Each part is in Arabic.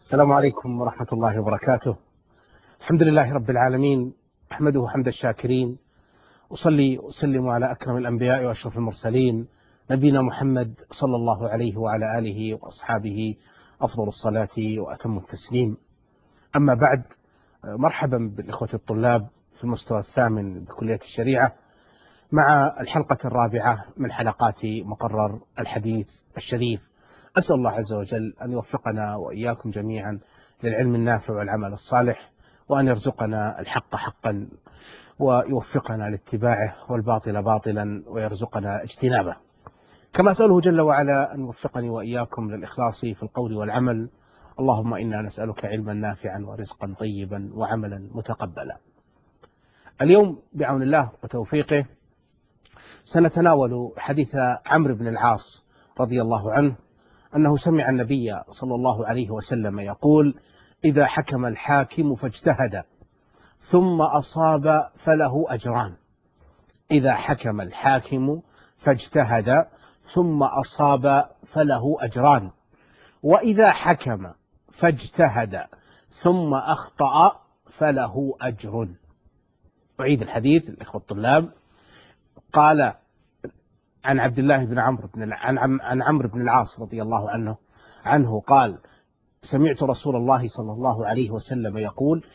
السلام عليكم ورحمة الله وبركاته. الحمد لله رب العالمين، أحمده حمد الشاكرين، أصلي وأسلم على أكرم الأنبياء وأشرف المرسلين نبينا محمد صلى الله عليه وعلى آله وأصحابه أفضل الصلاة وأتم التسليم. أما بعد، مرحبا بالإخوة الطلاب في المستوى الثامن بكلية الشريعة مع الحلقة الرابعة من حلقات مقرر الحديث الشريف. أسأل الله عز وجل أن يوفقنا وإياكم جميعا للعلم النافع والعمل الصالح، وأن يرزقنا الحق حقا ويوفقنا لاتباعه والباطل باطلا ويرزقنا اجتنابه. كما أسأله جل وعلا أن يوفقني وإياكم للإخلاص في القول والعمل. اللهم إنا نسألك علما نافعا ورزقا طيبا وعملا متقبلا. اليوم بعون الله وتوفيقه سنتناول حديث عمرو بن العاص رضي الله عنه، أنه سمع النبي صلى الله عليه وسلم يقول: إذا حكم الحاكم فاجتهد ثم أصاب فله أجران. إذا حكم الحاكم فاجتهد ثم أصاب فله أجران، وإذا حكم فاجتهد ثم أخطأ فله أجر. أعيد الحديث الإخوة الطلاب. قال عن عبد الله بن عمرو عن عمرو بن العاص رضي الله عنه قال: سمعت رسول الله صلى الله عليه وسلم يقول: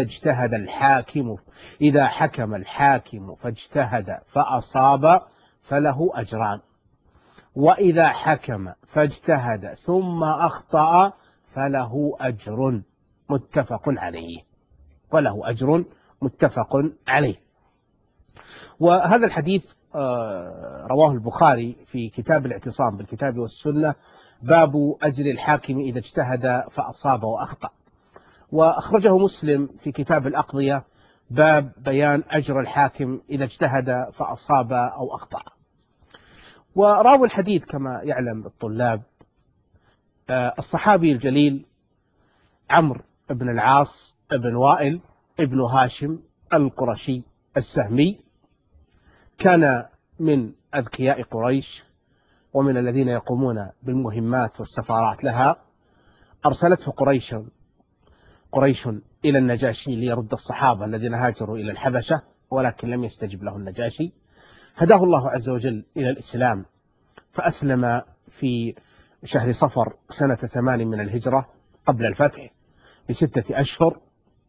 إذا حكم الحاكم فاجتهد فأصاب فله أجران، وإذا حكم فاجتهد ثم أخطأ فله أجر متفق عليه. وهذا الحديث رواه البخاري في كتاب الاعتصام بالكتاب والسنة، باب أجر الحاكم إذا اجتهد فأصاب وأخطأ. وأخرجه مسلم في كتاب الأقضية، باب بيان أجر الحاكم إذا اجتهد فأصاب أو أخطأ. وراوي الحديث كما يعلم الطلاب الصحابي الجليل عمرو بن العاص بن وائل ابن هاشم القرشي السهمي، كان من أذكياء قريش ومن الذين يقومون بالمهمات والسفارات لها. أرسلته قريش إلى النجاشي ليرد الصحابة الذين هاجروا إلى الحبشة، ولكن لم يستجب له النجاشي. هداه الله عز وجل إلى الإسلام، فأسلم في شهر صفر سنة 8 من الهجرة قبل الفتح ب6 أشهر.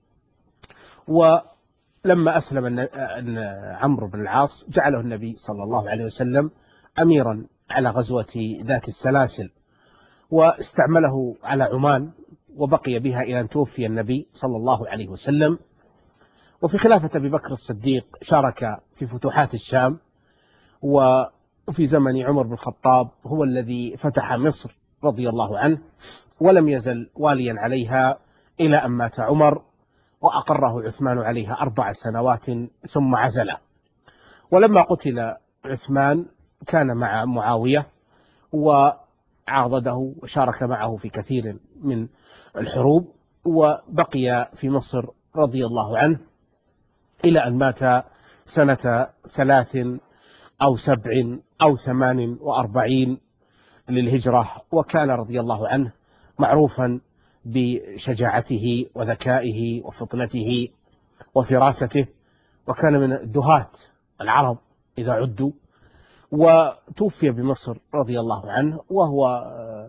ولما أسلم عمرو بن العاص جعله النبي صلى الله عليه وسلم أميرا على غزوة ذات السلاسل، واستعمله على عمان، وبقي بها إلى أن توفي النبي صلى الله عليه وسلم. وفي خلافة أبي بكر الصديق شارك في فتوحات الشام، وفي زمن عمر بن الخطاب هو الذي فتح مصر رضي الله عنه، ولم يزل واليا عليها إلى أن مات عمر، وأقره عثمان عليها 4 سنوات ثم عزله. ولما قتل عثمان كان مع معاوية وعاضده وشارك معه في كثير من الحروب، وبقي في مصر رضي الله عنه إلى أن مات سنة 3 أو 7 أو 48 للهجرة. وكان رضي الله عنه معروفا بشجاعته وذكائه وفطنته وفراسته، وكان من الدهاة العرب إذا عدوا. وتوفي بمصر رضي الله عنه وهو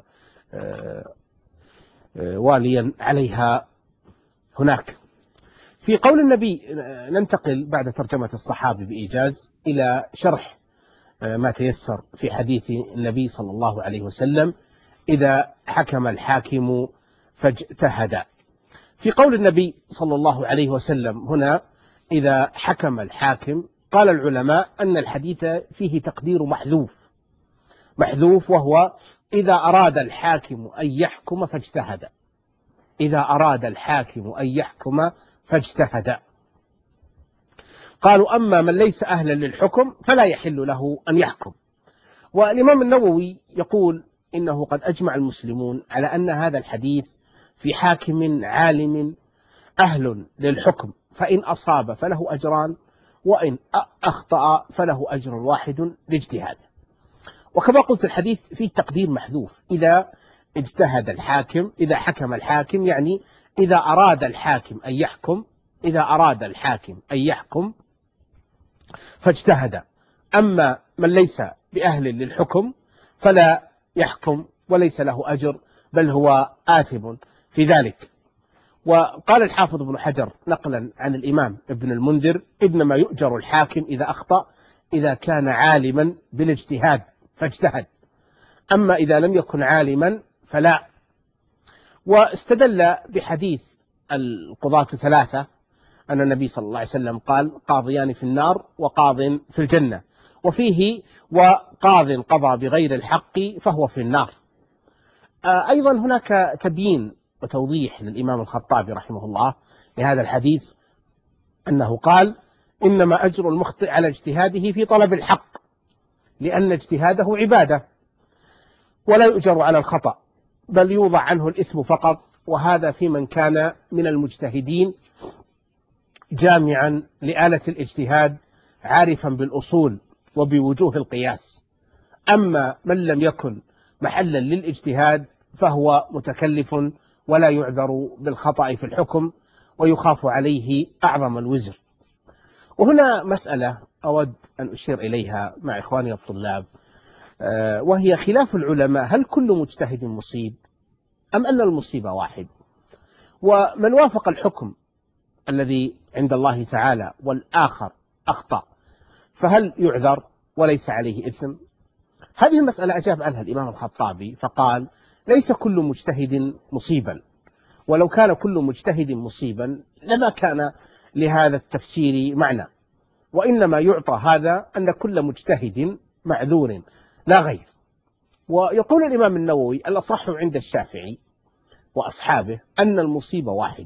واليا عليها هناك. في قول النبي ننتقل بعد ترجمة الصحابي بإيجاز إلى شرح ما تيسر في حديث النبي صلى الله عليه وسلم: إذا حكم الحاكم فاجتهد. في قول النبي صلى الله عليه وسلم هنا إذا حكم الحاكم، قال العلماء أن الحديث فيه تقدير محذوف، وهو إذا أراد الحاكم أن يحكم فاجتهد. إذا أراد الحاكم أن يحكم فاجتهد. قالوا أما من ليس أهلا للحكم فلا يحل له أن يحكم. والإمام النووي يقول إنه قد أجمع المسلمون على أن هذا الحديث في حاكم عالم أهل للحكم، فإن أصاب فله أجران، وإن أخطأ فله أجر واحد لاجتهاده. وكما قلت الحديث فيه تقدير محذوف: إذا اجتهد الحاكم، إذا حكم الحاكم يعني إذا أراد الحاكم أن يحكم، إذا أراد الحاكم أن يحكم فاجتهد. أما من ليس بأهل للحكم فلا يحكم وليس له أجر، بل هو آثم في ذلك. وقال الحافظ ابن حجر نقلا عن الإمام ابن المنذر: إنما يؤجر الحاكم إذا أخطأ إذا كان عالما بالاجتهاد فاجتهد، أما إذا لم يكن عالما فلا. واستدل بحديث القضاة ثلاثة أن النبي صلى الله عليه وسلم قال: قاضيان في النار وقاض في الجنة، وفيه: وقاض قضى بغير الحق فهو في النار. أيضا هناك تبيين وتوضيح للإمام الخطابي رحمه الله لهذا الحديث، أنه قال: إنما أجر المخطئ على اجتهاده في طلب الحق، لأن اجتهاده عبادة، ولا يؤجر على الخطأ، بل يوضع عنه الإثم فقط. وهذا في من كان من المجتهدين جامعا لآلة الاجتهاد، عارفا بالأصول وبوجوه القياس. أما من لم يكن محلا للاجتهاد فهو متكلف ولا يعذر بالخطأ في الحكم، ويخاف عليه أعظم الوزر. وهنا مسألة أود أن أشير إليها مع إخواني الطلاب، وهي خلاف العلماء: هل كل مجتهد مصيب أم أن المصيبة واحد؟ ومن وافق الحكم الذي عند الله تعالى والآخر أخطأ فهل يعذر وليس عليه إثم؟ هذه المسألة أجاب عنها الإمام الخطابي فقال: ليس كل مجتهد مصيبا، ولو كان كل مجتهد مصيبا لما كان لهذا التفسير معنى، وإنما يعطى هذا أن كل مجتهد معذور لا غير. ويقول الإمام النووي: الأصح عند الشافعي وأصحابه أن المصيبة واحد.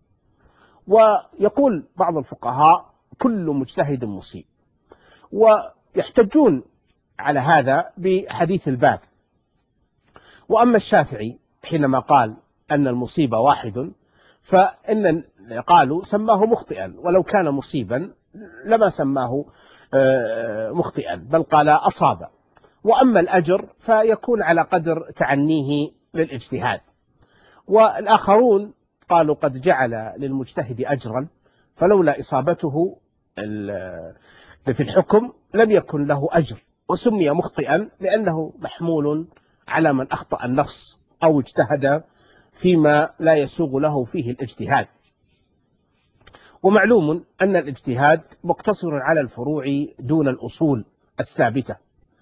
ويقول بعض الفقهاء: كل مجتهد مصيب. ويحتجون على هذا بحديث الباب. وأما الشافعي حينما قال أن المصيبة واحد فإن قالوا سماه مخطئا، ولو كان مصيبا لما سماه مخطئا، بل قال أصاب. وأما الأجر فيكون على قدر تعنيه للاجتهاد. والآخرون قالوا قد جعل للمجتهد أجرا، فلولا إصابته في الحكم لم يكن له أجر، وسمي مخطئا لأنه محمول على من أخطأ النص أو اجتهد فيما لا يسوغ له فيه الاجتهاد. ومعلوم أن الاجتهاد مقتصر على الفروع دون الأصول الثابتة.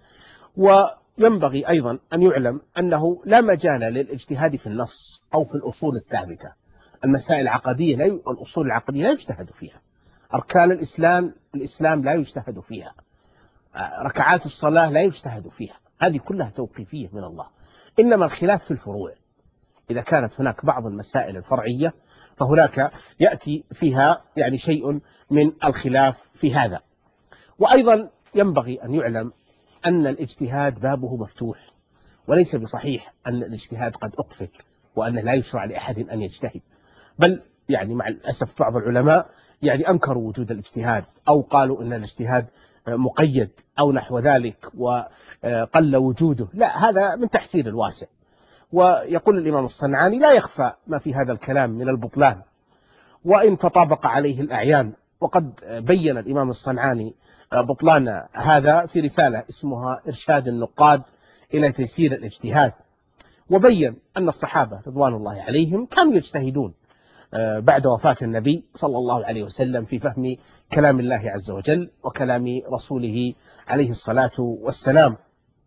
وينبغي أيضا أن يعلم أنه لا مجال للاجتهاد في النص أو في الأصول الثابتة. المسائل العقدية الأصول العقدية لا يجتهد فيها. أركان الإسلام لا يجتهد فيها. ركعات الصلاة لا يجتهد فيها. هذه كلها توقيفية من الله. إنما الخلاف في الفروع. إذا كانت هناك بعض المسائل الفرعية فهناك يأتي فيها يعني شيء من الخلاف في هذا. وأيضا ينبغي أن يعلم أن الاجتهاد بابه مفتوح، وليس بصحيح أن الاجتهاد قد أقفل وأنه لا يشرع لأحد أن يجتهد. بل يعني مع الأسف بعض العلماء يعني أنكروا وجود الاجتهاد، أو قالوا أن الاجتهاد مقيد أو نحو ذلك وقل وجوده. لا، هذا من تحسير الواسع. ويقول الإمام الصنعاني: لا يخفى ما في هذا الكلام من البطلان وإن تطابق عليه الأعيان. وقد بين الإمام الصنعاني بطلان هذا في رسالة اسمها إرشاد النقاد إلى تيسير الاجتهاد، وبين أن الصحابة رضوان الله عليهم كانوا يجتهدون بعد وفاة النبي صلى الله عليه وسلم في فهم كلام الله عز وجل وكلام رسوله عليه الصلاة والسلام.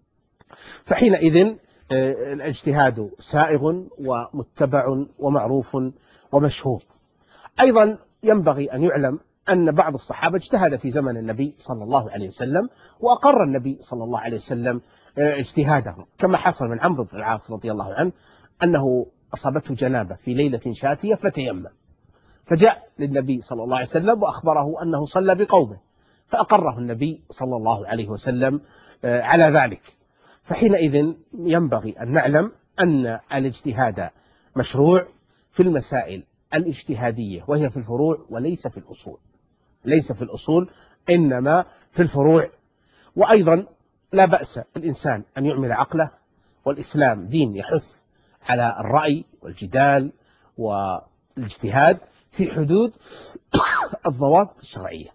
فحينئذ الاجتهاد سائغ ومتبع ومعروف ومشهور. أيضا ينبغي أن يعلم أن بعض الصحابة اجتهد في زمن النبي صلى الله عليه وسلم، وأقر النبي صلى الله عليه وسلم اجتهاده، كما حصل من عمرو بن العاص رضي الله عنه أنه أصابته جنابة في ليلة شاتية فتيمم، فجاء للنبي صلى الله عليه وسلم وأخبره أنه صلى بقومه، فأقره النبي صلى الله عليه وسلم على ذلك. فحينئذ ينبغي أن نعلم أن الاجتهاد مشروع في المسائل الاجتهادية، وهي في الفروع وليس في الأصول. ليس في الأصول إنما في الفروع. وأيضا لا بأس الإنسان أن يعمل عقله، والإسلام دين يحث على الرأي والجدال والاجتهاد في حدود الضوابط الشرعية،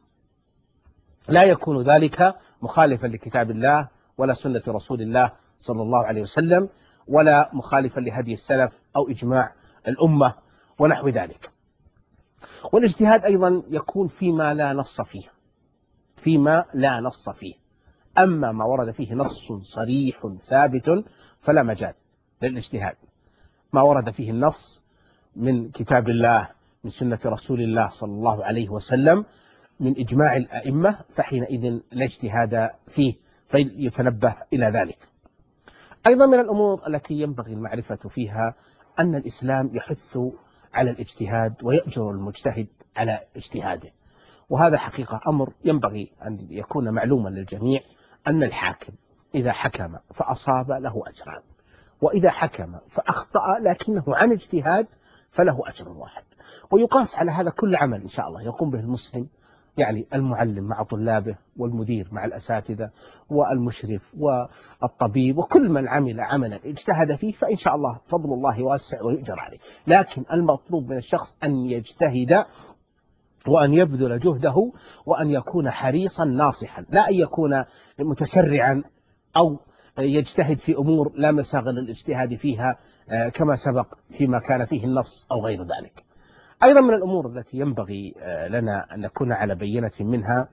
لا يكون ذلك مخالفا لكتاب الله ولا سنة رسول الله صلى الله عليه وسلم، ولا مخالفا لهدي السلف أو إجماع الأمة ونحو ذلك. والاجتهاد أيضا يكون فيما لا نص فيه، فيما لا نص فيه. أما ما ورد فيه نص صريح ثابت فلا مجال للاجتهاد. ما ورد فيه النص من كتاب الله، من سنة رسول الله صلى الله عليه وسلم، من إجماع الأئمة، فحينئذ لا اجتهاد فيه، فيتنبه إلى ذلك. أيضا من الأمور التي ينبغي المعرفة فيها أن الإسلام يحث على الاجتهاد ويأجر المجتهد على اجتهاده، وهذا حقيقة أمر ينبغي أن يكون معلوما للجميع، أن الحاكم إذا حكم فأصاب له أجران، وإذا حكم فأخطأ لكنه عن اجتهاد فله أجر واحد. ويقاس على هذا كل عمل إن شاء الله يقوم به المسلم، يعني المعلم مع طلابه، والمدير مع الأساتذة، والمشرف والطبيب، وكل من عمل عملا اجتهد فيه فإن شاء الله فضل الله واسع ويؤجر عليه. لكن المطلوب من الشخص أن يجتهد وأن يبذل جهده وأن يكون حريصا ناصحا، لا أن يكون متسرعا أو يجتهد في أمور لا مساغ للاجتهاد فيها كما سبق فيما كان فيه النص أو غير ذلك. أيضا من الأمور التي ينبغي لنا أن نكون على بينة منها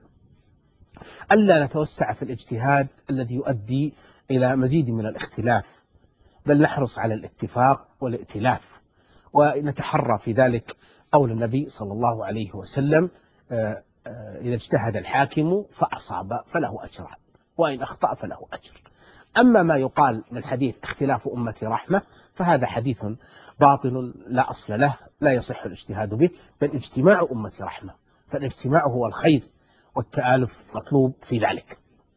ألا نتوسع في الاجتهاد الذي يؤدي إلى مزيد من الاختلاف، بل نحرص على الاتفاق والائتلاف، ونتحرى في ذلك قول النبي صلى الله عليه وسلم: إذا اجتهد الحاكم فأصاب فله أجران، وإن أخطأ فله أجر. أما ما يقال من حديث اختلاف أمتي رحمة فهذا حديث باطل لا أصل له، لا يصح الاجتهاد به، بل اجتماع أمتي رحمة، فالاجتماع هو الخير والتآلف مطلوب في ذلك.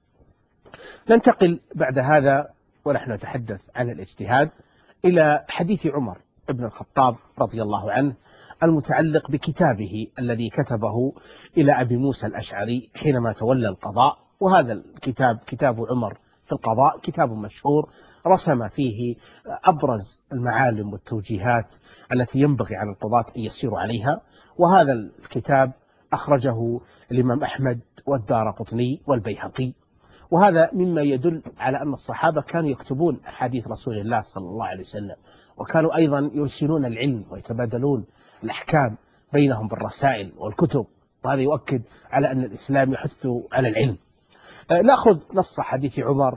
ننتقل بعد هذا ونحن نتحدث عن الاجتهاد إلى حديث عمر بن الخطاب رضي الله عنه المتعلق بكتابه الذي كتبه إلى أبي موسى الأشعري حينما تولى القضاء. وهذا الكتاب كتاب عمر في القضاء كتاب مشهور رسم فيه أبرز المعالم والتوجيهات التي ينبغي على القضاة أن يسيروا عليها. وهذا الكتاب أخرجه الإمام أحمد والدارقطني والبيهقي، وهذا مما يدل على أن الصحابة كانوا يكتبون أحاديث رسول الله صلى الله عليه وسلم، وكانوا أيضا يرسلون العلم ويتبادلون الأحكام بينهم بالرسائل والكتب، وهذا يؤكد على أن الإسلام يحث على العلم. نأخذ نص حديث عمر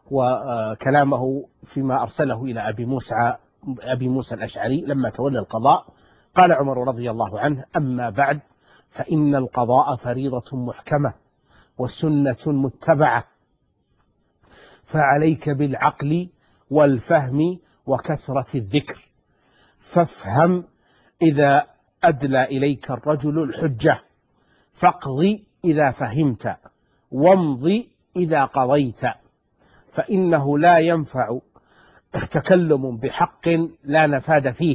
وكلامه فيما أرسله إلى أبي موسى الأشعري لما تولى القضاء. قال عمر رضي الله عنه: أما بعد، فإن القضاء فريضة محكمة وسنة متبعة، فعليك بالعقل والفهم وكثرة الذكر، فافهم إذا أدلى إليك الرجل الحجة، فاقض إذا فهمت، وامض إذا قضيت، فإنه لا ينفع تكلم بحق لا نفاد فيه،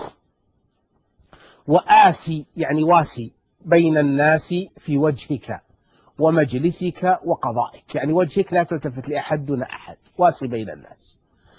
وآسي يعني واسي بين الناس في وجهك ومجلسك وقضائك، يعني وجهك لا تلتفت لأحد دون أحد، واسي بين الناس،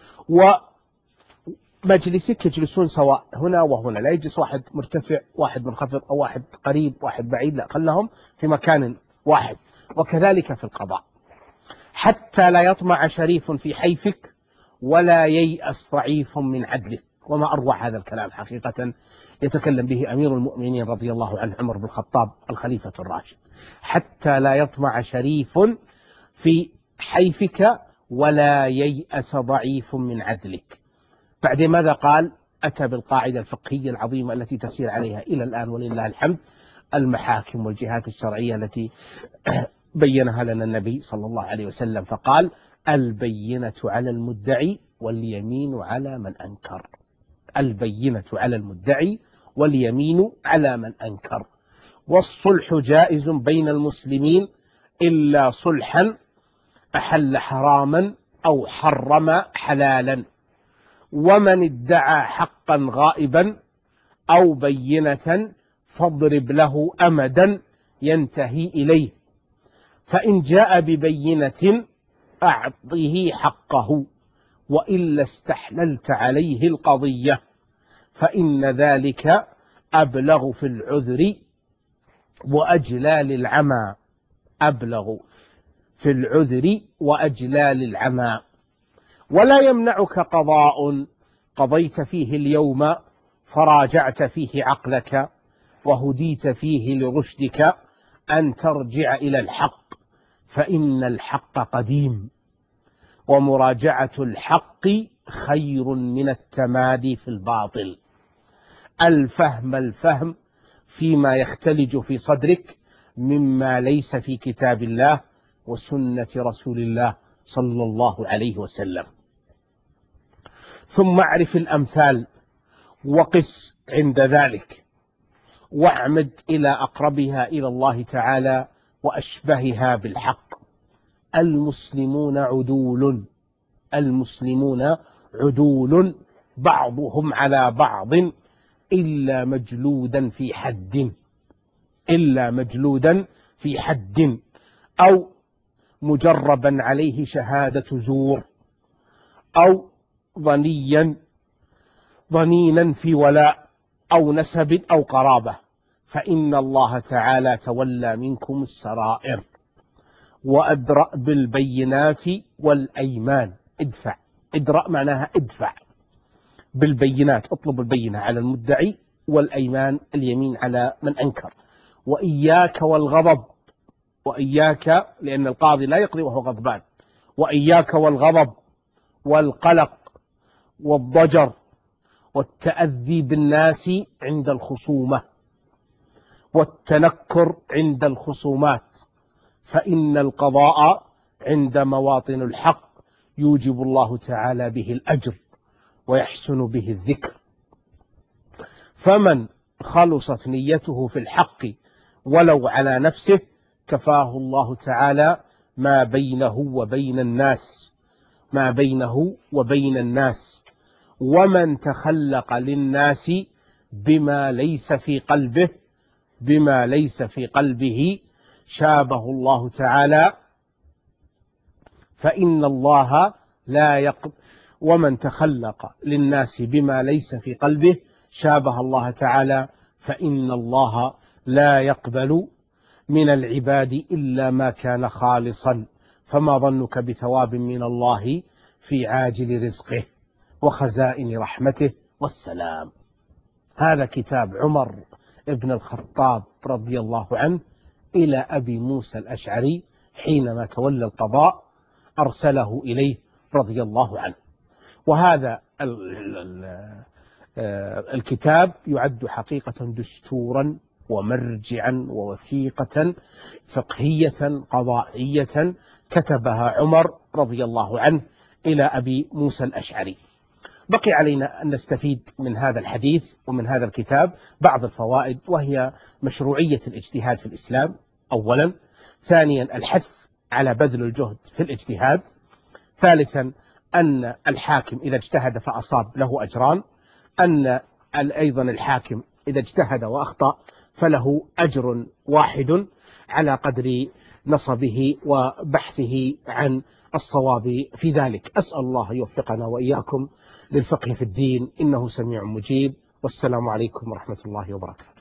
ومجلسك يجلسون سواء هنا وهنا، لا يجلس واحد مرتفع واحد منخفض أو واحد قريب واحد بعيد، لا، خلهم في مكان واحد. وكذلك في القضاء، حتى لا يطمع شريف في حيفك ولا ييأس ضعيف من عدلك. وما أروع هذا الكلام حقيقة يتكلم به أمير المؤمنين رضي الله عنه عمر بن الخطاب الخليفة الراشد: حتى لا يطمع شريف في حيفك ولا ييأس ضعيف من عدلك. بعد ماذا قال؟ أتى بالقاعدة الفقهية العظيمة التي تسير عليها إلى الآن ولله الحمد المحاكم والجهات الشرعية التي بينها لنا النبي صلى الله عليه وسلم، فقال: البينة على المدعي واليمين على من أنكر. البينة على المدعي واليمين على من أنكر. والصلح جائز بين المسلمين إلا صلحا أحل حراما أو حرم حلالا، ومن ادعى حقا غائبا أو بينة فاضرب له أمدا ينتهي إليه، فإن جاء ببينة أعطه حقه، وإلا استحللت عليه القضية، فإن ذلك أبلغ في العذر وأجلى للعمى. أبلغ في العذر وأجلى للعمى. ولا يمنعك قضاء قضيت فيه اليوم فراجعت فيه عقلك وهديت فيه لرشدك أن ترجع إلى الحق، فإن الحق قديم، ومراجعة الحق خير من التمادي في الباطل. الفهم فيما يختلج في صدرك مما ليس في كتاب الله وسنة رسول الله صلى الله عليه وسلم. ثم اعرف الأمثال وقس عند ذلك، واعمد إلى أقربها إلى الله تعالى وأشبهها بالحق. المسلمون عدول بعضهم على بعض إلا مجلودا في حد أو مجربا عليه شهادة زور أو ضنينا في ولاء أو نسب أو قرابة، فإن الله تعالى تولى منكم السرائر. وأدرأ بالبينات والأيمان. ادرأ معناها ادفع، بالبينات اطلب البينة على المدعي، والأيمان اليمين على من أنكر. وإياك والغضب، وإياك لأن القاضي لا يقضي وهو غضبان. وإياك والغضب والقلق والضجر والتأذي بالناس عند الخصومة والتنكر عند الخصومات، فإن القضاء عند مواطن الحق يوجب الله تعالى به الأجر ويحسن به الذكر. فمن خلصت نيته في الحق ولو على نفسه كفاه الله تعالى ما بينه وبين الناس. ومن تخلق للناس بما ليس في قلبه شابه الله تعالى، فإن الله لا يقبل. ومن تخلق للناس بما ليس في قلبه شابه الله تعالى، فإن الله لا يقبل من العباد إلا ما كان خالصا. فما ظنك بثواب من الله في عاجل رزقه وخزائن رحمته والسلام. هذا كتاب عمر ابن الخطاب رضي الله عنه إلى أبي موسى الأشعري حينما تولى القضاء أرسله إليه رضي الله عنه. وهذا الكتاب يعد حقيقة دستورا ومرجعا ووثيقة فقهية قضائية كتبها عمر رضي الله عنه إلى أبي موسى الأشعري. بقي علينا أن نستفيد من هذا الحديث ومن هذا الكتاب بعض الفوائد، وهي مشروعية الاجتهاد في الإسلام أولا، ثانيا الحث على بذل الجهد في الاجتهاد، ثالثا أن الحاكم إذا اجتهد فأصاب له أجران، أن أيضا الحاكم إذا اجتهد وأخطأ فله أجر واحد على قدر نصبه وبحثه عن الصواب في ذلك. أسأل الله يوفقنا وإياكم للفقه في الدين، إنه سميع مجيب. والسلام عليكم ورحمة الله وبركاته.